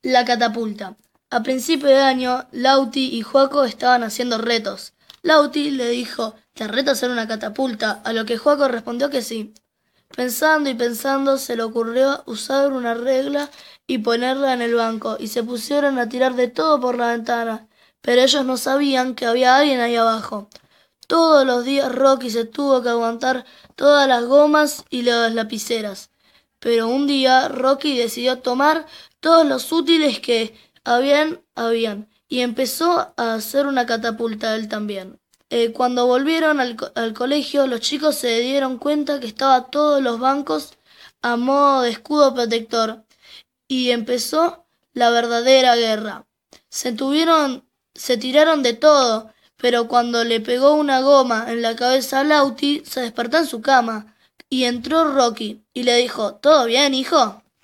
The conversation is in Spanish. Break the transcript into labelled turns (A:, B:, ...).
A: La catapulta. A principio de año, Lauti y Joaco estaban haciendo retos. Lauti le dijo, ¿te reto a hacer una catapulta? A lo que Joaco respondió que sí. Pensando y pensando, se le ocurrió usar una regla y ponerla en el banco, y se pusieron a tirar de todo por la ventana. Pero ellos no sabían que había alguien ahí abajo. Todos los días Rocky se tuvo que aguantar todas las gomas y las lapiceras. Pero un día Rocky decidió tomar todos los útiles que habían y empezó a hacer una catapulta él también. Cuando volvieron al colegio, los chicos se dieron cuenta que estaban todos los bancos a modo de escudo protector y empezó la verdadera guerra. Se tiraron de todo, pero cuando le pegó una goma en la cabeza a Lauti, se despertó en su cama y entró Rocky y le dijo, ¿todo bien, hijo?